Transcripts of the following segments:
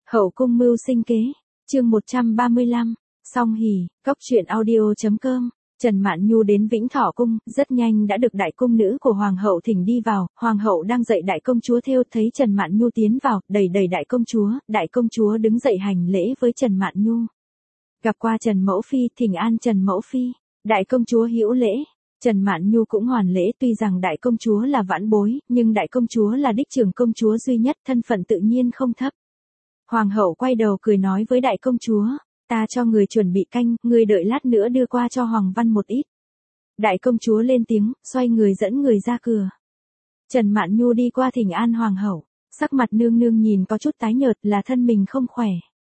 Hậu cung mưu sinh kế, chương 135, song hỉ, cóc truyện audio.com. Trần Mạn Nhu đến Vĩnh Thọ cung, rất nhanh đã được đại cung nữ của hoàng hậu thỉnh đi vào. Hoàng hậu đang dạy đại công chúa thêu, thấy Trần Mạn Nhu tiến vào, đẩy đại công chúa đứng dậy hành lễ với Trần Mạn Nhu. Gặp qua Trần mẫu phi, thỉnh an Trần mẫu phi. Đại công chúa hữu lễ. Trần Mạn Nhu cũng hoàn lễ, tuy rằng đại công chúa là vãn bối, nhưng đại công chúa là đích trưởng công chúa duy nhất, thân phận tự nhiên không thấp. Hoàng hậu quay đầu cười nói với đại công chúa, ta cho người chuẩn bị canh, người đợi lát nữa đưa qua cho Hoàng Văn một ít. Đại công chúa lên tiếng, xoay người dẫn người ra cửa. Trần Mạn Nhu đi qua thỉnh an hoàng hậu, sắc mặt nương nương nhìn có chút tái nhợt, là thân mình không khỏe.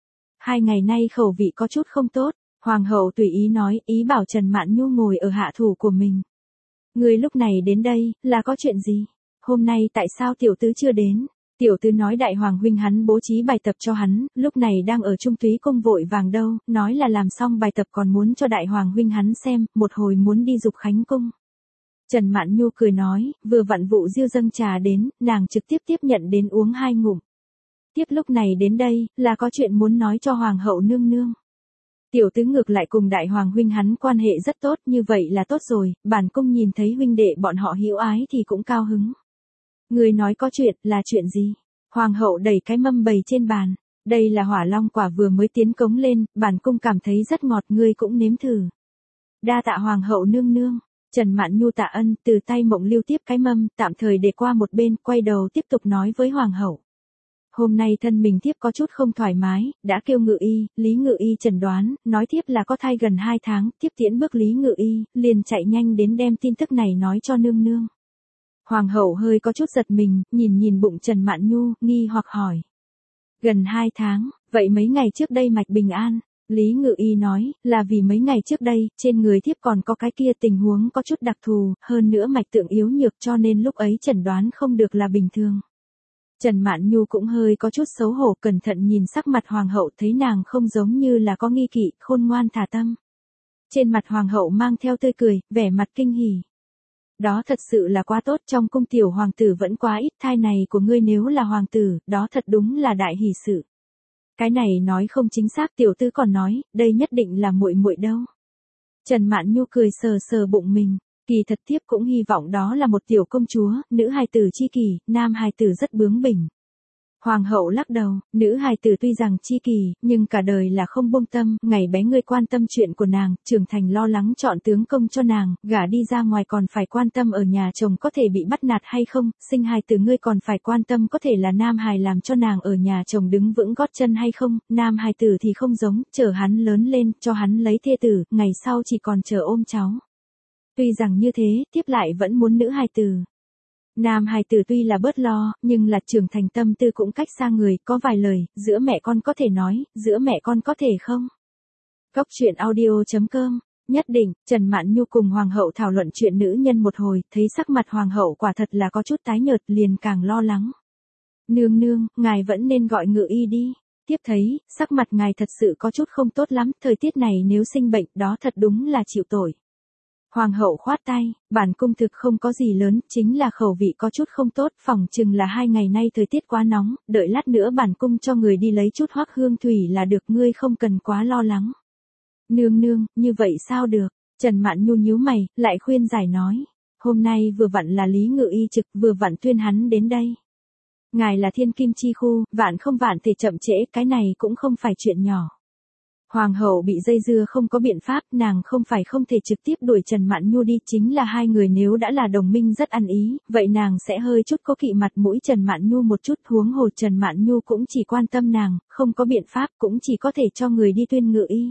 2 ngày nay khẩu vị có chút không tốt, hoàng hậu tùy ý nói, ý bảo Trần Mạn Nhu ngồi ở hạ thủ của mình. Người lúc này đến đây, là có chuyện gì? Hôm nay tại sao tiểu tứ chưa đến? Tiểu tứ nói đại hoàng huynh hắn bố trí bài tập cho hắn, lúc này đang ở Trung Túy cung vội vàng đâu, nói là làm xong bài tập còn muốn cho đại hoàng huynh hắn xem, một hồi muốn đi Dục Khánh cung. Trần Mạn Nhu cười nói, vừa vặn vụ Diêu dâng trà đến, nàng trực tiếp tiếp nhận đến uống 2 ngụm. Tiếp lúc này đến đây, là có chuyện muốn nói cho hoàng hậu nương nương. Tiểu tứ ngược lại cùng đại hoàng huynh hắn quan hệ rất tốt, như vậy là tốt rồi, bản cung nhìn thấy huynh đệ bọn họ hữu ái thì cũng cao hứng. Người nói có chuyện, là chuyện gì? Hoàng hậu đẩy cái mâm bày trên bàn. Đây là hỏa long quả vừa mới tiến cống lên, bản cung cảm thấy rất ngọt, ngươi cũng nếm thử. Đa tạ hoàng hậu nương nương. Trần Mạn Nhu tạ ân, từ tay Mộng Lưu tiếp cái mâm, tạm thời để qua một bên, quay đầu tiếp tục nói với hoàng hậu. Hôm nay thân mình thiếp có chút không thoải mái, đã kêu ngự y, Lý ngự y chẩn đoán, nói thiếp là có thai gần 2 tháng, thiếp tiễn bước Lý ngự y, liền chạy nhanh đến đem tin tức này nói cho nương nương. Hoàng hậu hơi có chút giật mình, nhìn bụng Trần Mạn Nhu, nghi hoặc hỏi. Gần 2 tháng, vậy mấy ngày trước đây mạch bình an? Lý ngự y nói, là vì mấy ngày trước đây, trên người thiếp còn có cái kia tình huống có chút đặc thù, hơn nữa mạch tượng yếu nhược cho nên lúc ấy chẩn đoán không được là bình thường. Trần Mạn Nhu cũng hơi có chút xấu hổ, cẩn thận nhìn sắc mặt hoàng hậu, thấy nàng không giống như là có nghi kỵ, khôn ngoan thả tâm. Trên mặt hoàng hậu mang theo tươi cười, vẻ mặt kinh hỉ. Đó thật sự là quá tốt, trong cung tiểu hoàng tử vẫn quá ít, thai này của ngươi nếu là hoàng tử, đó thật đúng là đại hỷ sự. Cái này nói không chính xác, tiểu tư còn nói, đây nhất định là muội muội đâu. Trần Mạn Nhu cười sờ sờ bụng mình, kỳ thật thiếp cũng hy vọng đó là một tiểu công chúa, nữ hài tử chi kỳ, nam hài tử rất bướng bỉnh. Hoàng hậu lắc đầu, nữ hài tử tuy rằng chi kỳ, nhưng cả đời là không buông tâm, ngày bé ngươi quan tâm chuyện của nàng, trưởng thành lo lắng chọn tướng công cho nàng, gả đi ra ngoài còn phải quan tâm ở nhà chồng có thể bị bắt nạt hay không, sinh hài tử ngươi còn phải quan tâm có thể là nam hài làm cho nàng ở nhà chồng đứng vững gót chân hay không, nam hài tử thì không giống, chờ hắn lớn lên, cho hắn lấy thê tử, ngày sau chỉ còn chờ ôm cháu. Tuy rằng như thế, tiếp lại vẫn muốn nữ hài tử. Nam hài tử tuy là bớt lo, nhưng là trưởng thành tâm tư cũng cách xa người, có vài lời, giữa mẹ con có thể nói, giữa mẹ con có thể không. Cóc truyện audio.com, nhất định, Trần Mạn Nhu cùng hoàng hậu thảo luận chuyện nữ nhân một hồi, thấy sắc mặt hoàng hậu quả thật là có chút tái nhợt, liền càng lo lắng. Nương nương, ngài vẫn nên gọi ngự y đi. Tiếp thấy, sắc mặt ngài thật sự có chút không tốt lắm, thời tiết này nếu sinh bệnh, đó thật đúng là chịu tội. Hoàng hậu khoát tay, bản cung thực không có gì lớn, chính là khẩu vị có chút không tốt, phỏng chừng là 2 ngày nay thời tiết quá nóng, đợi lát nữa bản cung cho người đi lấy chút hoắc hương thủy là được, ngươi không cần quá lo lắng. Nương nương, như vậy sao được? Trần Mạn Nhu nhíu mày, lại khuyên giải nói. Hôm nay vừa vặn là Lý ngự y trực, vừa vặn tuyên hắn đến đây. Ngài là thiên kim chi khu, vạn không vạn thể chậm trễ, cái này cũng không phải chuyện nhỏ. Hoàng hậu bị dây dưa không có biện pháp, nàng không phải không thể trực tiếp đuổi Trần Mạn Nhu đi, chính là hai người nếu đã là đồng minh rất ăn ý, vậy nàng sẽ hơi chút có kỵ mặt mũi Trần Mạn Nhu một chút, huống hồ Trần Mạn Nhu cũng chỉ quan tâm nàng, không có biện pháp, cũng chỉ có thể cho người đi tuyên ngự y.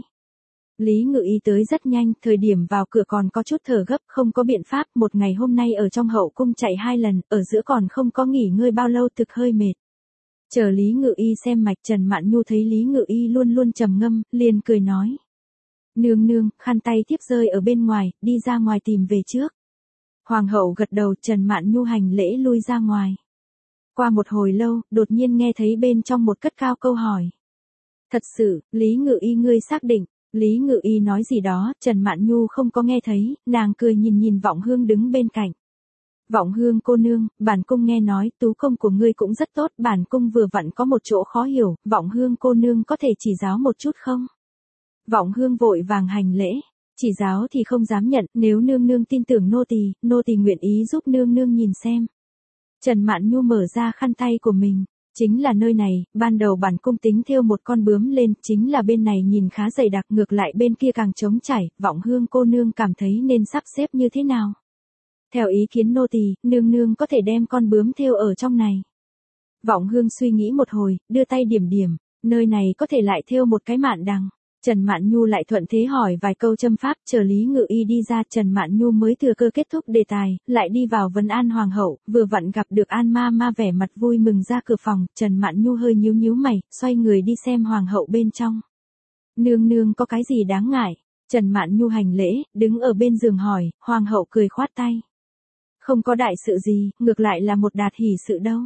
Lý ngự y tới rất nhanh, thời điểm vào cửa còn có chút thở gấp, không có biện pháp, một ngày hôm nay ở trong hậu cung chạy 2 lần, ở giữa còn không có nghỉ ngơi bao lâu, thực hơi mệt. Chờ Lý ngự y xem mạch, Trần Mạn Nhu thấy Lý ngự y luôn luôn trầm ngâm, liền cười nói. Nương nương, khăn tay thiếp rơi ở bên ngoài, đi ra ngoài tìm về trước. Hoàng hậu gật đầu, Trần Mạn Nhu hành lễ lui ra ngoài. Qua một hồi lâu, đột nhiên nghe thấy bên trong một cất cao câu hỏi. Thật sự, Lý ngự y ngươi xác định? Lý ngự y nói gì đó, Trần Mạn Nhu không có nghe thấy, nàng cười nhìn vọng hương đứng bên cạnh. Vọng Hương cô nương, bản cung nghe nói tú công của ngươi cũng rất tốt, bản cung vừa vặn có một chỗ khó hiểu, Vọng Hương cô nương có thể chỉ giáo một chút không? Vọng Hương vội vàng hành lễ, chỉ giáo thì không dám nhận, nếu nương nương tin tưởng nô tỳ nguyện ý giúp nương nương nhìn xem. Trần Mạn Nhu mở ra khăn tay của mình, chính là nơi này, ban đầu bản cung tính thêu một con bướm lên, chính là bên này nhìn khá dày đặc, ngược lại bên kia càng trống trải, Vọng Hương cô nương cảm thấy nên sắp xếp như thế nào? Theo ý kiến nô tỳ, nương nương có thể đem con bướm thêu ở trong này. Vọng Hương suy nghĩ một hồi, đưa tay điểm điểm, nơi này có thể lại thêu một cái mạn đằng. Trần Mạn Nhu lại thuận thế hỏi vài câu châm pháp, chờ Lý Ngự Y đi ra, Trần Mạn Nhu mới thừa cơ kết thúc đề tài, lại đi vào vấn an hoàng hậu, vừa vặn gặp được An Ma Ma vẻ mặt vui mừng ra cửa phòng, Trần Mạn Nhu hơi nhíu nhíu mày, xoay người đi xem hoàng hậu bên trong. Nương nương có cái gì đáng ngại? Trần Mạn Nhu hành lễ, đứng ở bên giường hỏi, hoàng hậu cười khoát tay. Không có đại sự gì, ngược lại là một đạt hỷ sự đâu.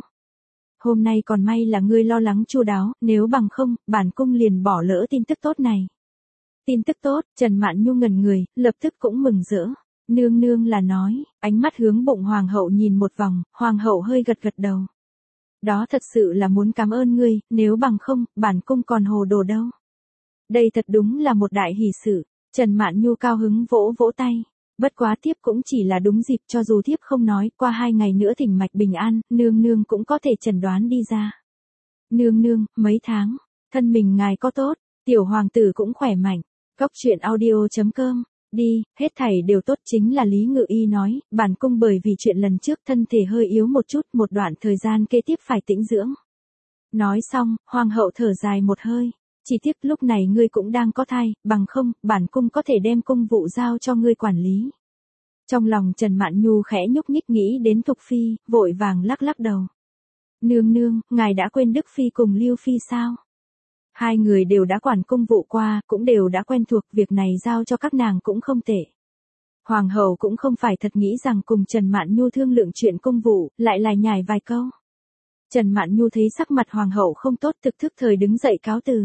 Hôm nay còn may là ngươi lo lắng chu đáo, nếu bằng không, bản cung liền bỏ lỡ tin tức tốt này. Tin tức tốt, Trần Mạn Nhu ngẩn người, lập tức cũng mừng rỡ. Nương nương là nói, ánh mắt hướng bụng hoàng hậu nhìn một vòng, hoàng hậu hơi gật gật đầu. Đó thật sự là muốn cảm ơn ngươi, nếu bằng không, bản cung còn hồ đồ đâu. Đây thật đúng là một đại hỷ sự, Trần Mạn Nhu cao hứng vỗ vỗ tay. Bất quá thiếp cũng chỉ là đúng dịp, cho dù thiếp không nói, qua 2 ngày nữa thỉnh mạch bình an, nương nương cũng có thể chẩn đoán đi ra. Nương nương, mấy tháng, thân mình ngài có tốt, tiểu hoàng tử cũng khỏe mạnh. Cốc truyện audio.com, đi, hết thảy đều tốt, chính là Lý Ngự Y nói, bản cung bởi vì chuyện lần trước thân thể hơi yếu một chút, một đoạn thời gian kế tiếp phải tĩnh dưỡng. Nói xong, hoàng hậu thở dài một hơi. Chỉ tiếc lúc này ngươi cũng đang có thai, bằng không, bản cung có thể đem công vụ giao cho ngươi quản lý. Trong lòng Trần Mạn Nhu khẽ nhúc nhích nghĩ đến Thục Phi, vội vàng lắc lắc đầu. Nương nương, ngài đã quên Đức Phi cùng Lưu Phi sao? Hai người đều đã quản công vụ qua, cũng đều đã quen thuộc, việc này giao cho các nàng cũng không tệ. Hoàng hậu cũng không phải thật nghĩ rằng cùng Trần Mạn Nhu thương lượng chuyện công vụ, lại lải nhải vài câu. Trần Mạn Nhu thấy sắc mặt hoàng hậu không tốt, thực thức thời đứng dậy cáo từ.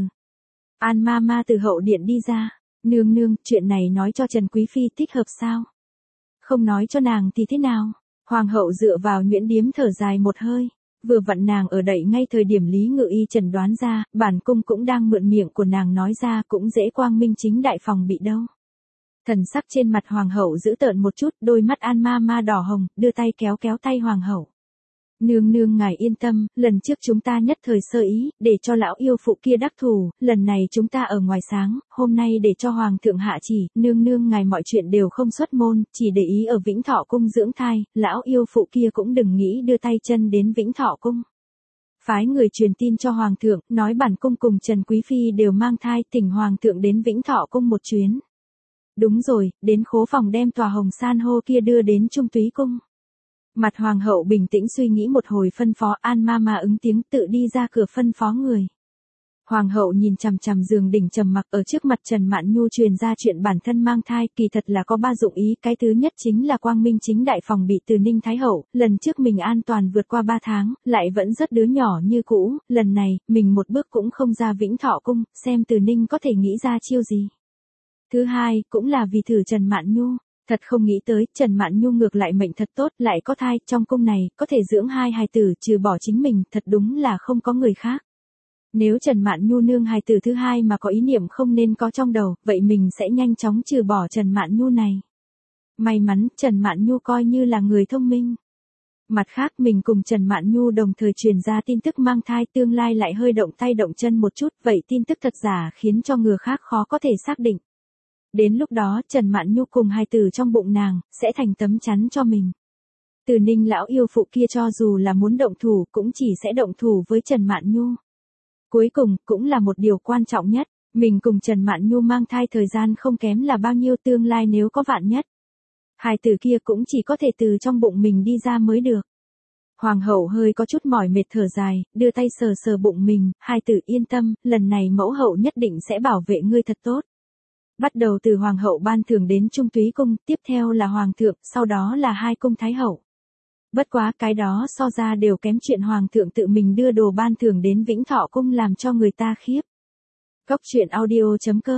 An Ma Ma từ hậu điện đi ra, nương nương, chuyện này nói cho Trần Quý Phi thích hợp sao? Không nói cho nàng thì thế nào? Hoàng hậu dựa vào nhuyễn điếm thở dài một hơi, vừa vặn nàng ở đậy ngay thời điểm Lý Ngự Y chẩn đoán ra, bản cung cũng đang mượn miệng của nàng nói ra, cũng dễ quang minh chính đại phòng bị đâu. Thần sắc trên mặt hoàng hậu giữ tợn một chút, đôi mắt An Ma Ma đỏ hồng, đưa tay kéo kéo tay hoàng hậu. Nương nương ngài yên tâm, lần trước chúng ta nhất thời sơ ý, để cho lão yêu phụ kia đắc thủ, lần này chúng ta ở ngoài sáng, hôm nay để cho hoàng thượng hạ chỉ, nương nương ngài mọi chuyện đều không xuất môn, chỉ để ý ở Vĩnh Thọ cung dưỡng thai, lão yêu phụ kia cũng đừng nghĩ đưa tay chân đến Vĩnh Thọ cung. Phái người truyền tin cho hoàng thượng, nói bản cung cùng Trần Quý Phi đều mang thai, thỉnh hoàng thượng đến Vĩnh Thọ cung một chuyến. Đúng rồi, đến khố phòng đem tòa hồng san hô kia đưa đến Trung Túy cung. Mặt hoàng hậu bình tĩnh suy nghĩ một hồi phân phó, An Ma Ma ứng tiếng tự đi ra cửa phân phó người. Hoàng hậu nhìn chằm chằm giường đỉnh trầm mặc ở trước mặt Trần Mạn Nhu truyền ra chuyện bản thân mang thai, kỳ thật là có 3 dụng ý, cái thứ nhất chính là quang minh chính đại phòng bị từ Ninh Thái Hậu, lần trước mình an toàn vượt qua 3 tháng, lại vẫn rất đứa nhỏ như cũ, lần này, mình một bước cũng không ra Vĩnh Thọ cung, xem từ Ninh có thể nghĩ ra chiêu gì. Thứ hai, cũng là vì thử Trần Mạn Nhu. Thật không nghĩ tới, Trần Mạn Nhu ngược lại mệnh thật tốt, lại có thai, trong cung này, có thể dưỡng 2 hài tử, trừ bỏ chính mình, thật đúng là không có người khác. Nếu Trần Mạn Nhu nương hài tử thứ hai mà có ý niệm không nên có trong đầu, vậy mình sẽ nhanh chóng trừ bỏ Trần Mạn Nhu này. May mắn, Trần Mạn Nhu coi như là người thông minh. Mặt khác, mình cùng Trần Mạn Nhu đồng thời truyền ra tin tức mang thai, tương lai lại hơi động tay động chân một chút, vậy tin tức thật giả khiến cho người khác khó có thể xác định. Đến lúc đó, Trần Mạn Nhu cùng hài tử trong bụng nàng, sẽ thành tấm chắn cho mình. Từ Ninh lão yêu phụ kia cho dù là muốn động thủ, cũng chỉ sẽ động thủ với Trần Mạn Nhu. Cuối cùng, cũng là một điều quan trọng nhất, mình cùng Trần Mạn Nhu mang thai thời gian không kém là bao nhiêu, tương lai nếu có vạn nhất. Hài tử kia cũng chỉ có thể từ trong bụng mình đi ra mới được. Hoàng hậu hơi có chút mỏi mệt thở dài, đưa tay sờ sờ bụng mình, hài tử yên tâm, lần này mẫu hậu nhất định sẽ bảo vệ ngươi thật tốt. Bắt đầu từ hoàng hậu ban thưởng đến Trung Túy cung, tiếp theo là hoàng thượng, sau đó là 2 cung thái hậu. Bất quá cái đó so ra đều kém chuyện hoàng thượng tự mình đưa đồ ban thưởng đến Vĩnh Thọ cung làm cho người ta khiếp. Cốc truyện audio.com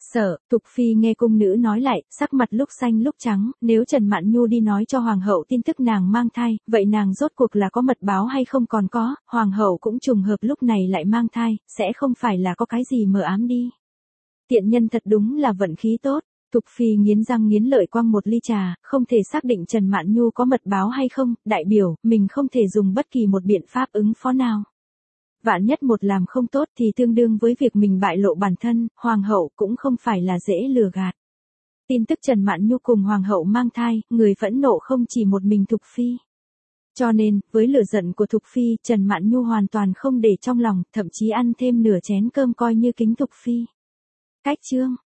Sợ, Thục Phi nghe cung nữ nói lại, sắc mặt lúc xanh lúc trắng, nếu Trần Mạn Nhu đi nói cho Hoàng hậu tin tức nàng mang thai, vậy nàng rốt cuộc là có mật báo hay không còn có, Hoàng hậu cũng trùng hợp lúc này lại mang thai, sẽ không phải là có cái gì mờ ám đi. Tiện nhân thật đúng là vận khí tốt. Thục Phi nghiến răng nghiến lợi quăng một ly trà, không thể xác định Trần Mạn Nhu có mật báo hay không, đại biểu, mình không thể dùng bất kỳ một biện pháp ứng phó nào. Vạn nhất một làm không tốt thì tương đương với việc mình bại lộ bản thân, Hoàng hậu cũng không phải là dễ lừa gạt. Tin tức Trần Mạn Nhu cùng Hoàng hậu mang thai, người phẫn nộ không chỉ một mình Thục Phi. Cho nên, với lửa giận của Thục Phi, Trần Mạn Nhu hoàn toàn không để trong lòng, thậm chí ăn thêm nửa chén cơm coi như kính Thục Phi. Cách chương